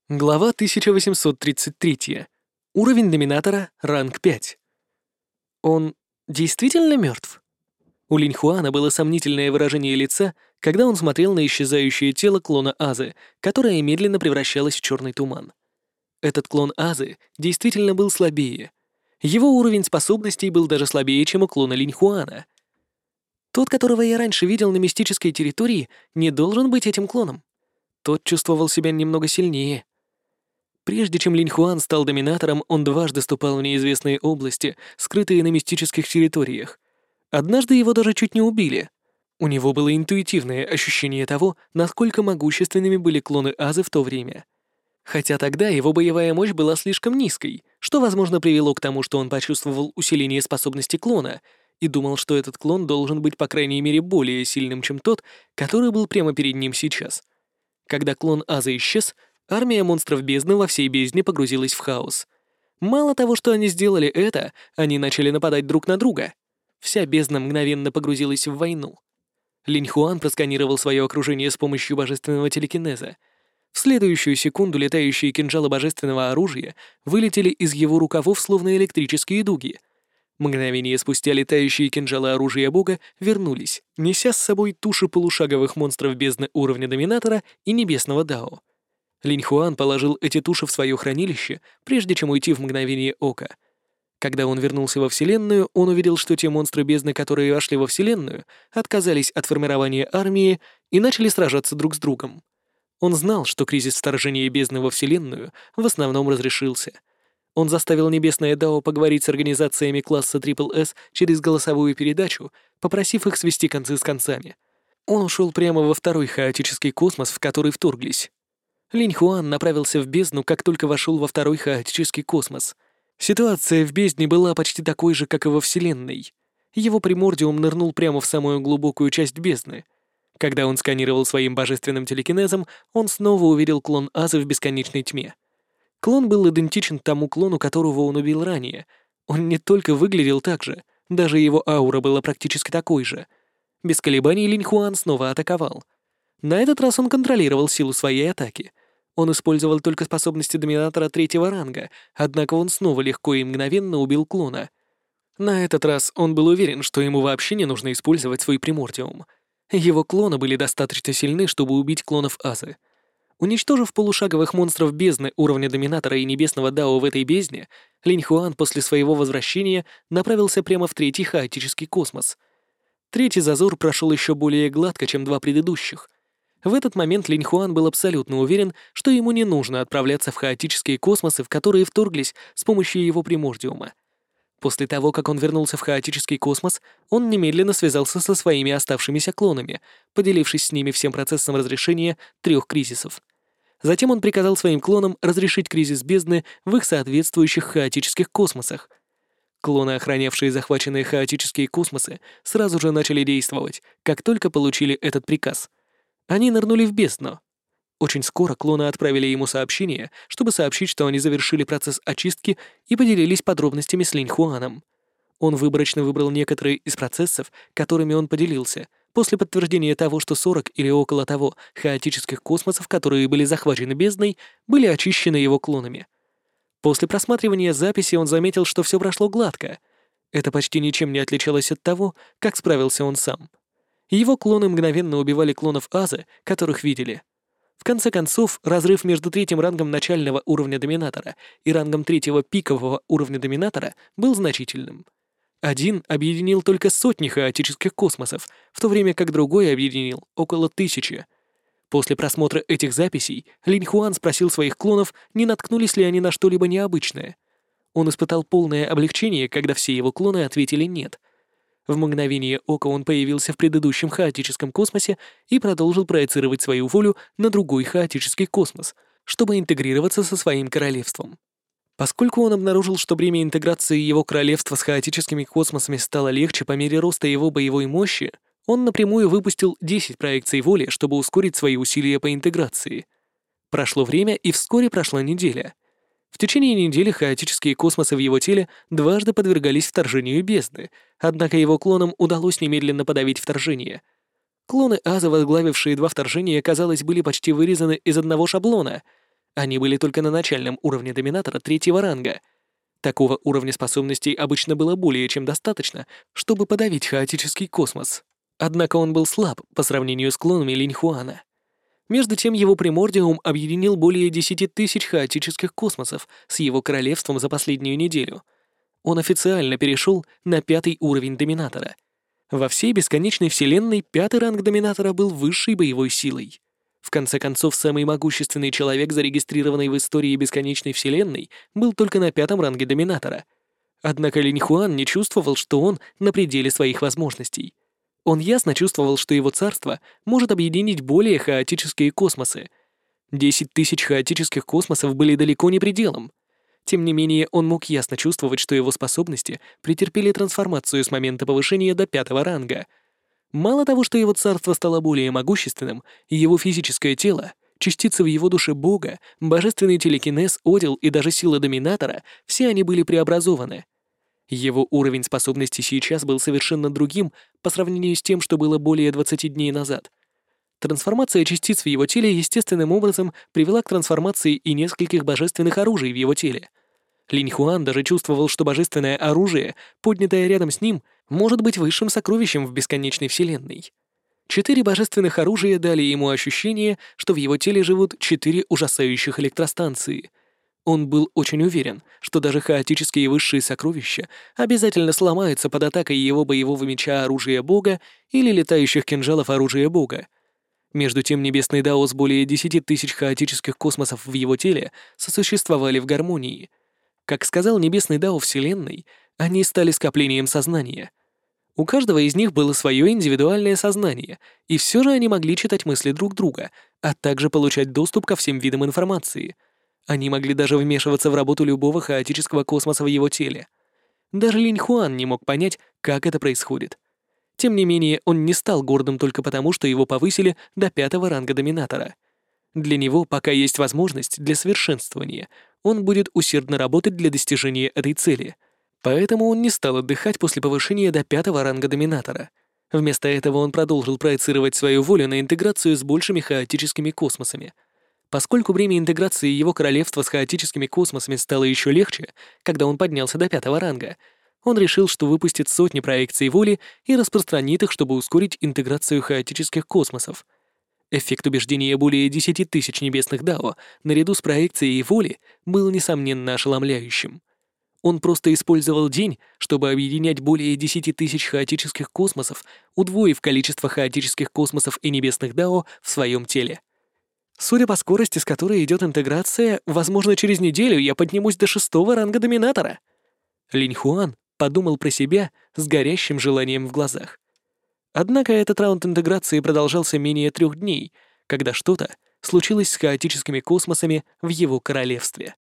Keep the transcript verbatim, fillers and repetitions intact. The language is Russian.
Глава тысяча восемьсот тридцать три. Уровень доминатора, ранг пять. Он действительно мертв? У Линьхуана было сомнительное выражение лица, когда он смотрел на исчезающее тело клона Азы, которое медленно превращалось в черный туман. Этот клон Азы действительно был слабее. Его уровень способностей был даже слабее, чем у клона Линьхуана. Тот, которого я раньше видел на мистической территории, не должен быть этим клоном. Тот чувствовал себя немного сильнее. Прежде чем Линьхуан стал доминатором, он дважды ступал в неизвестные области, скрытые на мистических территориях. Однажды его даже чуть не убили. У него было интуитивное ощущение того, насколько могущественными были клоны Азы в то время. Хотя тогда его боевая мощь была слишком низкой, что, возможно, привело к тому, что он почувствовал усиление способности клона и думал, что этот клон должен быть, по крайней мере, более сильным, чем тот, который был прямо перед ним сейчас. Когда клон Азы исчез, армия монстров бездны во всей бездне погрузилась в хаос. Мало того, что они сделали это, они начали нападать друг на друга. Вся бездна мгновенно погрузилась в войну. Линьхуан просканировал свое окружение с помощью божественного телекинеза. В следующую секунду летающие кинжалы божественного оружия вылетели из его рукавов словно электрические дуги. Мгновение спустя летающие кинжалы оружия бога вернулись, неся с собой туши полушаговых монстров бездны уровня доминатора и небесного дао. Линьхуан положил эти туши в свое хранилище, прежде чем уйти в мгновение ока. Когда он вернулся во Вселенную, он увидел, что те монстры бездны, которые вошли во Вселенную, отказались от формирования армии и начали сражаться друг с другом. Он знал, что кризис вторжения бездны во Вселенную в основном разрешился. Он заставил Небесное Дао поговорить с организациями класса Трипл С через голосовую передачу, попросив их свести концы с концами. Он ушел прямо во второй хаотический космос, в который вторглись. Линьхуан направился в бездну, как только вошел во второй хаотический космос. Ситуация в бездне была почти такой же, как и во Вселенной. Его примордиум нырнул прямо в самую глубокую часть бездны. Когда он сканировал своим божественным телекинезом, он снова увидел клон Азы в бесконечной тьме. Клон был идентичен тому клону, которого он убил ранее. Он не только выглядел так же, даже его аура была практически такой же. Без колебаний Линьхуан снова атаковал. На этот раз он контролировал силу своей атаки. Он использовал только способности доминатора третьего ранга, однако он снова легко и мгновенно убил клона. На этот раз он был уверен, что ему вообще не нужно использовать свой примордиум. Его клоны были достаточно сильны, чтобы убить клонов Азы. Уничтожив полушаговых монстров бездны уровня доминатора и небесного дао в этой бездне, Линьхуан после своего возвращения направился прямо в третий хаотический космос. Третий зазор прошел еще более гладко, чем два предыдущих. В этот момент Линьхуан был абсолютно уверен, что ему не нужно отправляться в хаотические космосы, в которые вторглись с помощью его примордиума. После того, как он вернулся в хаотический космос, он немедленно связался со своими оставшимися клонами, поделившись с ними всем процессом разрешения трех кризисов. Затем он приказал своим клонам разрешить кризис бездны в их соответствующих хаотических космосах. Клоны, охранявшие захваченные хаотические космосы, сразу же начали действовать, как только получили этот приказ. Они нырнули в бездну. Очень скоро клоны отправили ему сообщение, чтобы сообщить, что они завершили процесс очистки и поделились подробностями с Линьхуаном. Он выборочно выбрал некоторые из процессов, которыми он поделился, после подтверждения того, что сорок или около того хаотических космосов, которые были захвачены бездной, были очищены его клонами. После просматривания записи он заметил, что все прошло гладко. Это почти ничем не отличалось от того, как справился он сам. Его клоны мгновенно убивали клонов Азы, которых видели. В конце концов, разрыв между третьим рангом начального уровня доминатора и рангом третьего пикового уровня доминатора был значительным. Один объединил только сотни хаотических космосов, в то время как другой объединил около тысячи. После просмотра этих записей Линьхуан спросил своих клонов, не наткнулись ли они на что-либо необычное. Он испытал полное облегчение, когда все его клоны ответили «нет». В мгновение ока он появился в предыдущем хаотическом космосе и продолжил проецировать свою волю на другой хаотический космос, чтобы интегрироваться со своим королевством. Поскольку он обнаружил, что бремя интеграции его королевства с хаотическими космосами стало легче по мере роста его боевой мощи, он напрямую выпустил десять проекций воли, чтобы ускорить свои усилия по интеграции. Прошло время, и вскоре прошла неделя. В течение недели хаотические космосы в его теле дважды подвергались вторжению бездны, однако его клонам удалось немедленно подавить вторжение. Клоны Аза, возглавившие два вторжения, казалось, были почти вырезаны из одного шаблона. Они были только на начальном уровне доминатора третьего ранга. Такого уровня способностей обычно было более чем достаточно, чтобы подавить хаотический космос. Однако он был слаб по сравнению с клонами Линьхуана. Между тем его примордиум объединил более десяти тысяч хаотических космосов с его королевством за последнюю неделю. Он официально перешел на пятый уровень доминатора. Во всей бесконечной вселенной пятый ранг доминатора был высшей боевой силой. В конце концов, самый могущественный человек, зарегистрированный в истории бесконечной вселенной, был только на пятом ранге доминатора. Однако Линьхуан не чувствовал, что он на пределе своих возможностей. Он ясно чувствовал, что его царство может объединить более хаотические космосы. Десять тысяч хаотических космосов были далеко не пределом. Тем не менее, он мог ясно чувствовать, что его способности претерпели трансформацию с момента повышения до пятого ранга. Мало того, что его царство стало более могущественным, его физическое тело, частицы в его душе Бога, божественный телекинез, одел и даже сила доминатора — все они были преобразованы. Его уровень способностей сейчас был совершенно другим по сравнению с тем, что было более двадцати дней назад. Трансформация частиц в его теле естественным образом привела к трансформации и нескольких божественных оружий в его теле. Линьхуан даже чувствовал, что божественное оружие, поднятое рядом с ним, может быть высшим сокровищем в бесконечной вселенной. Четыре божественных оружия дали ему ощущение, что в его теле живут четыре ужасающих электростанции. Он был очень уверен, что даже хаотические высшие сокровища обязательно сломаются под атакой его боевого меча оружия бога или летающих кинжалов оружия бога. Между тем небесный дао с более десяти тысяч хаотических космосов в его теле сосуществовали в гармонии. Как сказал небесный дао Вселенной, они стали скоплением сознания. У каждого из них было свое индивидуальное сознание, и все же они могли читать мысли друг друга, а также получать доступ ко всем видам информации. Они могли даже вмешиваться в работу любого хаотического космоса в его теле. Даже Линьхуан не мог понять, как это происходит. Тем не менее, он не стал гордым только потому, что его повысили до пятого ранга доминатора. Для него пока есть возможность для совершенствования, он будет усердно работать для достижения этой цели. Поэтому он не стал отдыхать после повышения до пятого ранга доминатора. Вместо этого он продолжил проецировать свою волю на интеграцию с большими хаотическими космосами. Поскольку время интеграции его королевства с хаотическими космосами стало еще легче, когда он поднялся до пятого ранга, он решил, что выпустит сотни проекций воли и распространит их, чтобы ускорить интеграцию хаотических космосов. Эффект убеждения более десяти тысяч небесных дао наряду с проекцией воли был, несомненно, ошеломляющим. Он просто использовал день, чтобы объединять более десяти тысяч хаотических космосов, удвоив количество хаотических космосов и небесных дао в своем теле. Судя по скорости, с которой идет интеграция, возможно, через неделю я поднимусь до шестого ранга доминатора. Линьхуан подумал про себя с горящим желанием в глазах. Однако этот раунд интеграции продолжался менее трех дней, когда что-то случилось с хаотическими космосами в его королевстве.